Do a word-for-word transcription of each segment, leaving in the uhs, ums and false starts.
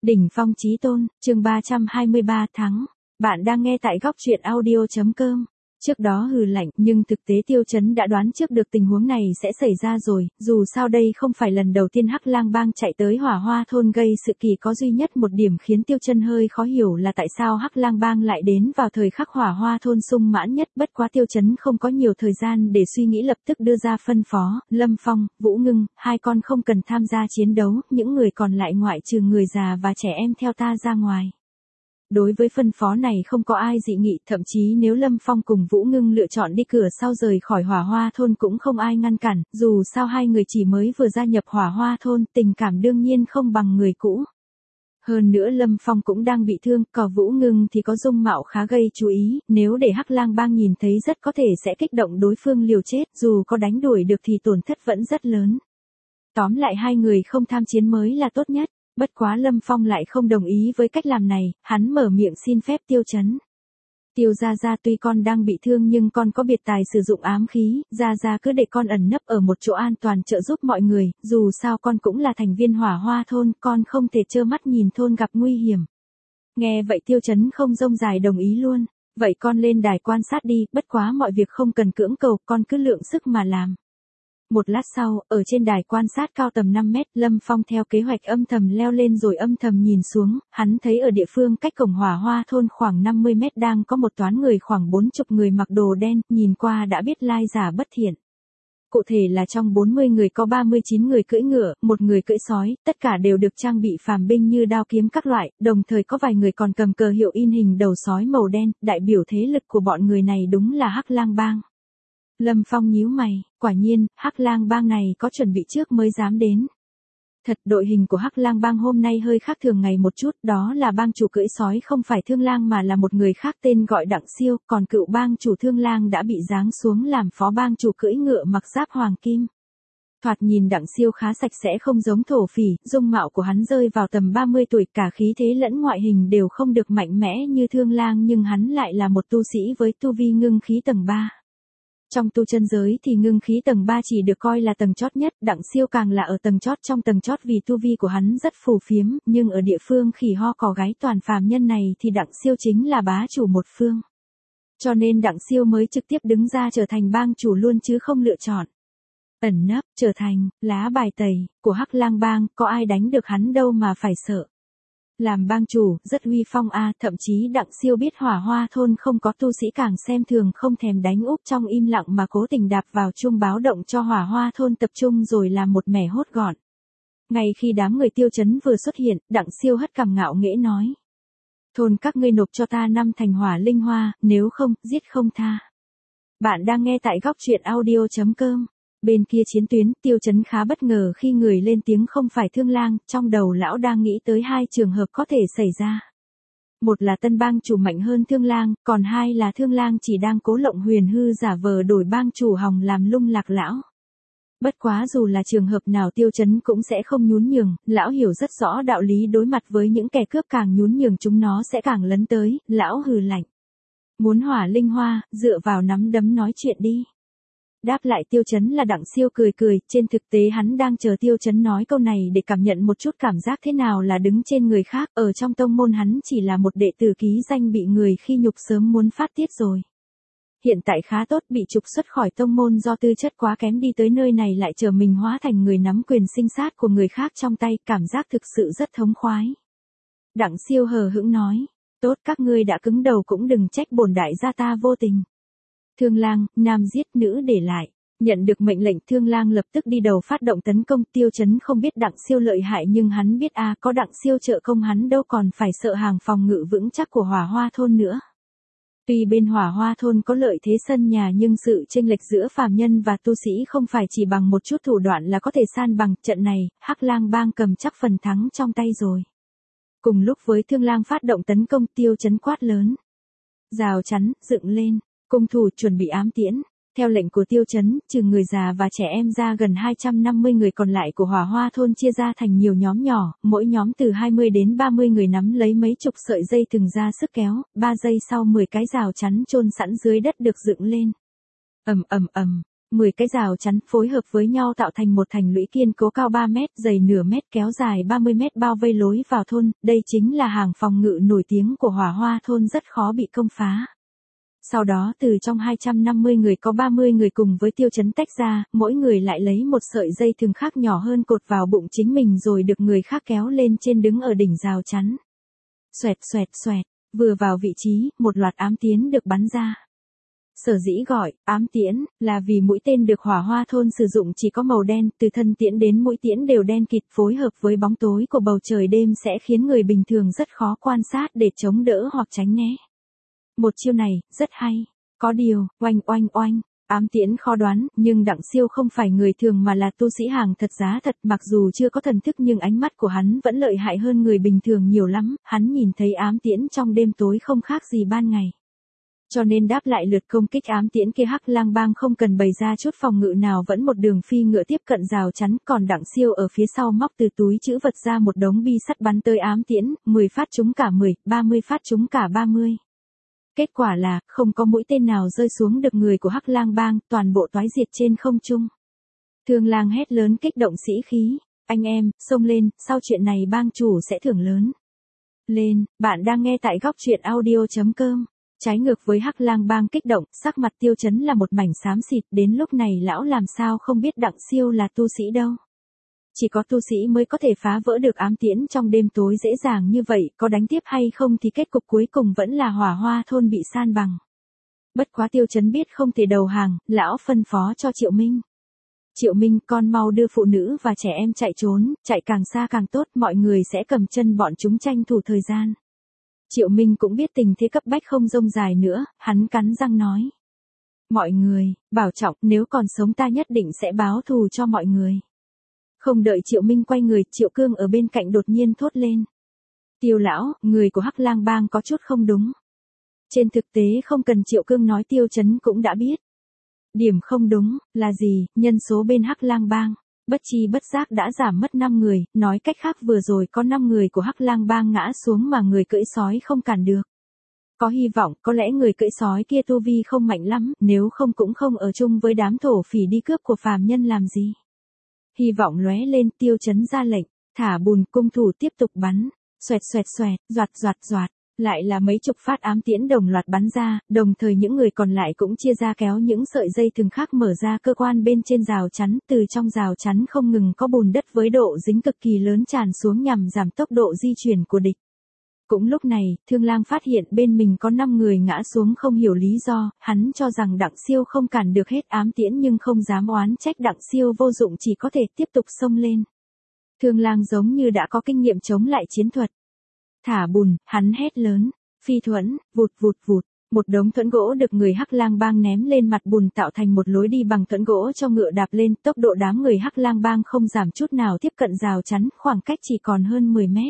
Đỉnh phong chí tôn, chương ba trăm hai mươi ba thắng. Bạn đang nghe tại góc truyện audio chấm com. Trước đó hừ lạnh, nhưng thực tế Tiêu Chấn đã đoán trước được tình huống này sẽ xảy ra rồi, dù sao đây không phải lần đầu tiên Hắc Lang Bang chạy tới Hỏa Hoa thôn gây sự kỳ, có duy nhất một điểm khiến Tiêu Chấn hơi khó hiểu là tại sao Hắc Lang Bang lại đến vào thời khắc Hỏa Hoa thôn sung mãn nhất, bất quá Tiêu Chấn không có nhiều thời gian để suy nghĩ, lập tức đưa ra phân phó, Lâm Phong, Vũ Ngưng, hai con không cần tham gia chiến đấu, những người còn lại ngoại trừ người già và trẻ em theo ta ra ngoài. Đối với phân phó này không có ai dị nghị, thậm chí nếu Lâm Phong cùng Vũ Ngưng lựa chọn đi cửa sau rời khỏi Hỏa Hoa thôn cũng không ai ngăn cản, dù sao hai người chỉ mới vừa gia nhập Hỏa Hoa thôn, tình cảm đương nhiên không bằng người cũ. Hơn nữa Lâm Phong cũng đang bị thương, còn Vũ Ngưng thì có dung mạo khá gây chú ý, nếu để Hắc Lang Bang nhìn thấy rất có thể sẽ kích động đối phương liều chết, dù có đánh đuổi được thì tổn thất vẫn rất lớn. Tóm lại hai người không tham chiến mới là tốt nhất. Bất quá Lâm Phong lại không đồng ý với cách làm này, hắn mở miệng xin phép Tiêu Chấn. Tiêu gia gia, tuy con đang bị thương nhưng con có biệt tài sử dụng ám khí, gia gia cứ để con ẩn nấp ở một chỗ an toàn trợ giúp mọi người, dù sao con cũng là thành viên Hỏa Hoa thôn, con không thể trơ mắt nhìn thôn gặp nguy hiểm. Nghe vậy Tiêu Chấn không rông dài đồng ý luôn, vậy con lên đài quan sát đi, bất quá mọi việc không cần cưỡng cầu, con cứ lượng sức mà làm. Một lát sau, ở trên đài quan sát cao tầm năm mét, Lâm Phong theo kế hoạch âm thầm leo lên rồi âm thầm nhìn xuống, hắn thấy ở địa phương cách cổng Hỏa Hoa thôn khoảng năm mươi mét đang có một toán người khoảng bốn mươi người mặc đồ đen, nhìn qua đã biết lai giả bất thiện. Cụ thể là trong bốn mươi người có ba mươi chín người cưỡi ngựa, một người cưỡi sói, tất cả đều được trang bị phàm binh như đao kiếm các loại, đồng thời có vài người còn cầm cờ hiệu in hình đầu sói màu đen, đại biểu thế lực của bọn người này đúng là Hắc Lang Bang. Lâm Phong nhíu mày, quả nhiên, Hắc Lang Bang này có chuẩn bị trước mới dám đến. Thật, đội hình của Hắc Lang Bang hôm nay hơi khác thường ngày một chút, đó là bang chủ cưỡi sói không phải Thương Lang mà là một người khác tên gọi Đặng Siêu, còn cựu bang chủ Thương Lang đã bị giáng xuống làm phó bang chủ cưỡi ngựa mặc giáp hoàng kim. Thoạt nhìn Đặng Siêu khá sạch sẽ không giống thổ phỉ, dung mạo của hắn rơi vào tầm ba mươi tuổi, cả khí thế lẫn ngoại hình đều không được mạnh mẽ như Thương Lang nhưng hắn lại là một tu sĩ với tu vi ngưng khí tầng ba. Trong tu chân giới thì ngưng khí tầng ba chỉ được coi là tầng chót nhất, Đặng Siêu càng là ở tầng chót trong tầng chót vì tu vi của hắn rất phù phiếm, nhưng ở địa phương khỉ ho cò gáy toàn phàm nhân này thì Đặng Siêu chính là bá chủ một phương. Cho nên Đặng Siêu mới trực tiếp đứng ra trở thành bang chủ luôn chứ không lựa chọn ẩn nấp, trở thành lá bài tẩy của Hắc Lang Bang, có ai đánh được hắn đâu mà phải sợ. Làm bang chủ, rất uy phong a, à, thậm chí Đặng Siêu biết Hỏa Hoa thôn không có tu sĩ càng xem thường không thèm đánh úp trong im lặng mà cố tình đạp vào chuông báo động cho Hỏa Hoa thôn tập trung rồi làm một mẻ hốt gọn. Ngay khi đám người Tiêu Chấn vừa xuất hiện, Đặng Siêu hất cằm ngạo nghễ nói. Thôn các ngươi nộp cho ta năm thành hỏa linh hoa, nếu không, giết không tha. Bạn đang nghe tại góc truyện audio chấm com. Bên kia chiến tuyến, Tiêu Chấn khá bất ngờ khi người lên tiếng không phải Thương Lang, trong đầu lão đang nghĩ tới hai trường hợp có thể xảy ra. Một là tân bang chủ mạnh hơn Thương Lang, còn hai là Thương Lang chỉ đang cố lộng huyền hư giả vờ đổi bang chủ hòng làm lung lạc lão. Bất quá dù là trường hợp nào Tiêu Chấn cũng sẽ không nhún nhường, lão hiểu rất rõ đạo lý, đối mặt với những kẻ cướp càng nhún nhường chúng nó sẽ càng lấn tới, lão hừ lạnh. Muốn hỏa linh hoa, dựa vào nắm đấm nói chuyện đi. Đáp lại Tiêu Chấn là Đặng Siêu cười cười, trên thực tế hắn đang chờ Tiêu Chấn nói câu này để cảm nhận một chút cảm giác thế nào là đứng trên người khác, ở trong tông môn hắn chỉ là một đệ tử ký danh bị người khi nhục sớm muốn phát tiết rồi. Hiện tại khá tốt, bị trục xuất khỏi tông môn do tư chất quá kém, đi tới nơi này lại chờ mình hóa thành người nắm quyền sinh sát của người khác trong tay, cảm giác thực sự rất thống khoái. Đặng Siêu hờ hững nói, tốt, các ngươi đã cứng đầu cũng đừng trách bổn đại gia ta vô tình. Thương Lang, nam giết nữ để lại. Nhận được mệnh lệnh, Thương Lang lập tức đi đầu phát động tấn công. Tiêu Chấn không biết Đặng Siêu lợi hại nhưng hắn biết a, à, có Đặng Siêu trợ công hắn đâu còn phải sợ hàng phòng ngự vững chắc của Hỏa Hoa thôn nữa. Tuy bên Hỏa Hoa thôn có lợi thế sân nhà nhưng sự chênh lệch giữa phàm nhân và tu sĩ không phải chỉ bằng một chút thủ đoạn là có thể san bằng. Trận này, Hắc Lang Bang cầm chắc phần thắng trong tay rồi. Cùng lúc với Thương Lang phát động tấn công, Tiêu Chấn quát lớn. Rào chắn, dựng lên. Cung thủ chuẩn bị ám tiễn. Theo lệnh của Tiêu Chấn, trừ người già và trẻ em ra, gần hai trăm năm mươi người còn lại của Hỏa Hoa thôn chia ra thành nhiều nhóm nhỏ, mỗi nhóm từ hai mươi đến ba mươi người nắm lấy mấy chục sợi dây thừng ra sức kéo, ba giây sau mười cái rào chắn chôn sẵn dưới đất được dựng lên. Ầm ầm ầm, mười cái rào chắn phối hợp với nhau tạo thành một thành lũy kiên cố cao ba mét, dày nửa mét, kéo dài ba mươi mét bao vây lối vào thôn, đây chính là hàng phòng ngự nổi tiếng của Hỏa Hoa thôn rất khó bị công phá. Sau đó từ trong hai trăm năm mươi người có ba mươi người cùng với Tiêu Chấn tách ra, mỗi người lại lấy một sợi dây thừng khác nhỏ hơn cột vào bụng chính mình rồi được người khác kéo lên trên đứng ở đỉnh rào chắn. Xoẹt xoẹt xoẹt, vừa vào vị trí, một loạt ám tiễn được bắn ra. Sở dĩ gọi ám tiễn là vì mũi tên được Hỏa Hoa thôn sử dụng chỉ có màu đen, từ thân tiễn đến mũi tiễn đều đen kịt, phối hợp với bóng tối của bầu trời đêm sẽ khiến người bình thường rất khó quan sát để chống đỡ hoặc tránh né. Một chiêu này rất hay, có điều, oanh oanh oanh, ám tiễn khó đoán, nhưng Đặng Siêu không phải người thường mà là tu sĩ hàng thật giá thật, mặc dù chưa có thần thức nhưng ánh mắt của hắn vẫn lợi hại hơn người bình thường nhiều lắm, hắn nhìn thấy ám tiễn trong đêm tối không khác gì ban ngày. Cho nên đáp lại lượt công kích ám tiễn kia Hắc Lang Bang không cần bày ra chút phòng ngự nào vẫn một đường phi ngựa tiếp cận rào chắn, còn Đặng Siêu ở phía sau móc từ túi trữ vật ra một đống bi sắt bắn tới ám tiễn, mười phát trúng cả mười, ba mươi phát trúng cả ba mươi. Kết quả là, không có mũi tên nào rơi xuống được người của Hắc Lang Bang, toàn bộ toái diệt trên không trung. Thương Lang hét lớn kích động sĩ khí, anh em, xông lên, sau chuyện này bang chủ sẽ thưởng lớn. Lên, bạn đang nghe tại góc truyện audio chấm com. Trái ngược với Hắc Lang Bang kích động, sắc mặt Tiêu Chấn là một mảnh xám xịt, đến lúc này lão làm sao không biết Đặng Siêu là tu sĩ đâu. Chỉ có tu sĩ mới có thể phá vỡ được ám tiễn trong đêm tối dễ dàng như vậy, có đánh tiếp hay không thì kết cục cuối cùng vẫn là Hỏa Hoa thôn bị san bằng. Bất quá Tiêu Chấn biết không thể đầu hàng, lão phân phó cho Triệu Minh. Triệu Minh, con mau đưa phụ nữ và trẻ em chạy trốn, chạy càng xa càng tốt, mọi người sẽ cầm chân bọn chúng tranh thủ thời gian. Triệu Minh cũng biết tình thế cấp bách không rông dài nữa, hắn cắn răng nói. Mọi người, bảo trọng, nếu còn sống ta nhất định sẽ báo thù cho mọi người. Không đợi Triệu Minh quay người, Triệu Cương ở bên cạnh đột nhiên thốt lên. Tiêu lão, người của Hắc Lang Bang có chút không đúng. Trên thực tế không cần Triệu Cương nói Tiêu Chấn cũng đã biết. Điểm không đúng, là gì, nhân số bên Hắc Lang Bang. Bất chi bất giác đã giảm mất năm người, nói cách khác vừa rồi có năm người của Hắc Lang Bang ngã xuống mà người cưỡi sói không cản được. Có hy vọng, có lẽ người cưỡi sói kia tu vi không mạnh lắm, nếu không cũng không ở chung với đám thổ phỉ đi cướp của phàm nhân làm gì. Hy vọng lóe lên, Tiêu Chấn ra lệnh, thả bùn, cung thủ tiếp tục bắn, xoẹt xoẹt xoẹt, doạt doạt doạt. Lại là mấy chục phát ám tiễn đồng loạt bắn ra, đồng thời những người còn lại cũng chia ra kéo những sợi dây thừng khác mở ra cơ quan bên trên rào chắn, từ trong rào chắn không ngừng có bùn đất với độ dính cực kỳ lớn tràn xuống nhằm giảm tốc độ di chuyển của địch. Cũng lúc này, Thương Lang phát hiện bên mình có năm người ngã xuống không hiểu lý do, hắn cho rằng Đặng Siêu không cản được hết ám tiễn nhưng không dám oán trách Đặng Siêu vô dụng chỉ có thể tiếp tục xông lên. Thương Lang giống như đã có kinh nghiệm chống lại chiến thuật. Thả bùn, hắn hét lớn, phi thuẫn, vụt vụt vụt, một đống thuẫn gỗ được người Hắc Lang Bang ném lên mặt bùn tạo thành một lối đi bằng thuẫn gỗ cho ngựa đạp lên, tốc độ đám người Hắc Lang Bang không giảm chút nào tiếp cận rào chắn, khoảng cách chỉ còn hơn mười mét.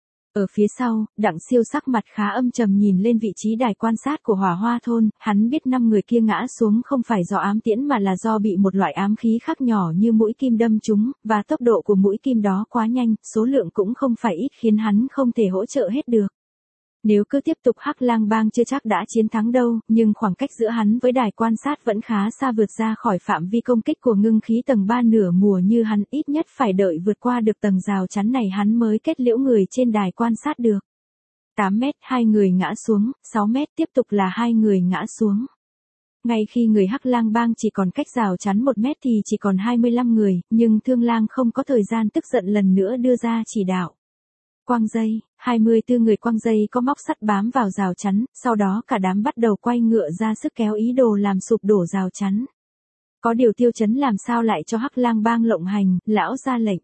Ở phía sau, Đặng Siêu sắc mặt khá âm trầm nhìn lên vị trí đài quan sát của Hỏa Hoa thôn, hắn biết năm người kia ngã xuống không phải do ám tiễn mà là do bị một loại ám khí khác nhỏ như mũi kim đâm trúng, và tốc độ của mũi kim đó quá nhanh, số lượng cũng không phải ít khiến hắn không thể hỗ trợ hết được. Nếu cứ tiếp tục Hắc Lang Bang chưa chắc đã chiến thắng đâu, nhưng khoảng cách giữa hắn với đài quan sát vẫn khá xa vượt ra khỏi phạm vi công kích của ngưng khí tầng ba nửa mùa như hắn ít nhất phải đợi vượt qua được tầng rào chắn này hắn mới kết liễu người trên đài quan sát được. tám mét hai người ngã xuống, sáu mét tiếp tục là hai người ngã xuống. Ngay khi người Hắc Lang Bang chỉ còn cách rào chắn một mét thì chỉ còn hai mươi lăm người, nhưng Thương Lang không có thời gian tức giận lần nữa đưa ra chỉ đạo. Quang dây, hai mươi tư người quang dây có móc sắt bám vào rào chắn, sau đó cả đám bắt đầu quay ngựa ra sức kéo ý đồ làm sụp đổ rào chắn. Có điều Tiêu Chấn làm sao lại cho Hắc Lang Bang lộng hành, lão ra lệnh.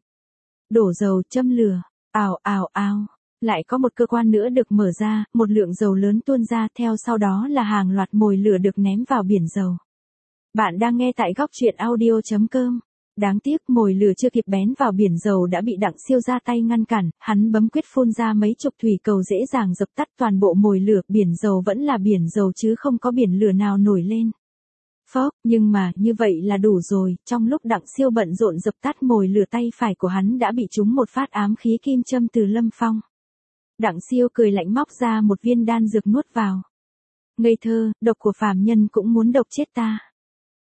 Đổ dầu, châm lửa, ào ào ào. Lại có một cơ quan nữa được mở ra, một lượng dầu lớn tuôn ra, theo sau đó là hàng loạt mồi lửa được ném vào biển dầu. Bạn đang nghe tại góc truyện audio chấm com. Đáng tiếc mồi lửa chưa kịp bén vào biển dầu đã bị Đặng Siêu ra tay ngăn cản, hắn bấm quyết phun ra mấy chục thủy cầu dễ dàng dập tắt toàn bộ mồi lửa, biển dầu vẫn là biển dầu chứ không có biển lửa nào nổi lên. Phốc, nhưng mà, như vậy là đủ rồi, trong lúc Đặng Siêu bận rộn dập tắt mồi lửa tay phải của hắn đã bị trúng một phát ám khí kim châm từ Lâm Phong. Đặng Siêu cười lạnh móc ra một viên đan dược nuốt vào. Ngây thơ, độc của phàm nhân cũng muốn độc chết ta.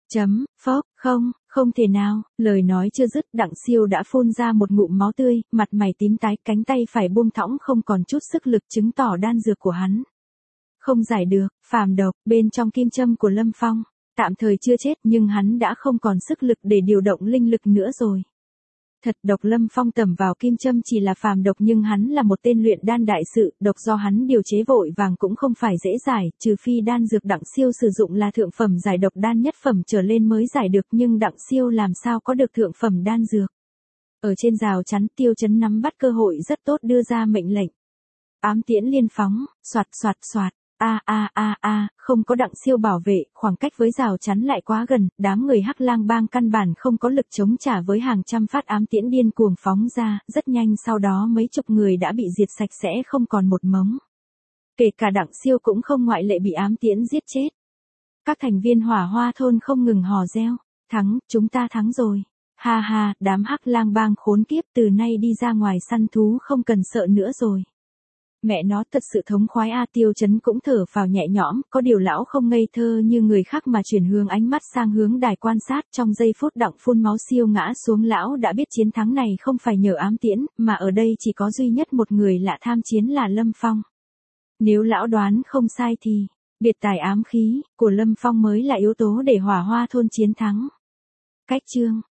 Chấm, phốc, không, không thể nào, lời nói chưa dứt Đặng Siêu đã phun ra một ngụm máu tươi, mặt mày tím tái, cánh tay phải buông thõng không còn chút sức lực chứng tỏ đan dược của hắn không giải được, phàm độc, bên trong kim châm của Lâm Phong, tạm thời chưa chết nhưng hắn đã không còn sức lực để điều động linh lực nữa rồi. Thật độc Lâm Phong tẩm vào kim châm chỉ là phàm độc nhưng hắn là một tên luyện đan đại sự, độc do hắn điều chế vội vàng cũng không phải dễ giải, trừ phi đan dược Đặng Siêu sử dụng là thượng phẩm giải độc đan nhất phẩm trở lên mới giải được nhưng Đặng Siêu làm sao có được thượng phẩm đan dược. Ở trên rào chắn Tiêu Chấn nắm bắt cơ hội rất tốt đưa ra mệnh lệnh. Ám tiễn liên phóng, soạt soạt soạt. A a a a, không có Đặng Siêu bảo vệ, khoảng cách với rào chắn lại quá gần, đám người Hắc Lang Bang căn bản không có lực chống trả với hàng trăm phát ám tiễn điên cuồng phóng ra, rất nhanh sau đó mấy chục người đã bị diệt sạch sẽ không còn một mống. Kể cả Đặng Siêu cũng không ngoại lệ bị ám tiễn giết chết. Các thành viên Hỏa Hoa thôn không ngừng hò reo, thắng, chúng ta thắng rồi. Ha ha, đám Hắc Lang Bang khốn kiếp từ nay đi ra ngoài săn thú không cần sợ nữa rồi. Mẹ nó thật sự thống khoái a. Tiêu Chấn cũng thở phào nhẹ nhõm, có điều lão không ngây thơ như người khác mà chuyển hướng ánh mắt sang hướng đài quan sát, trong giây phút Đặng phun máu Siêu ngã xuống lão đã biết chiến thắng này không phải nhờ ám tiễn, mà ở đây chỉ có duy nhất một người lạ tham chiến là Lâm Phong. Nếu lão đoán không sai thì, biệt tài ám khí của Lâm Phong mới là yếu tố để Hỏa Hoa thôn chiến thắng. Cách chương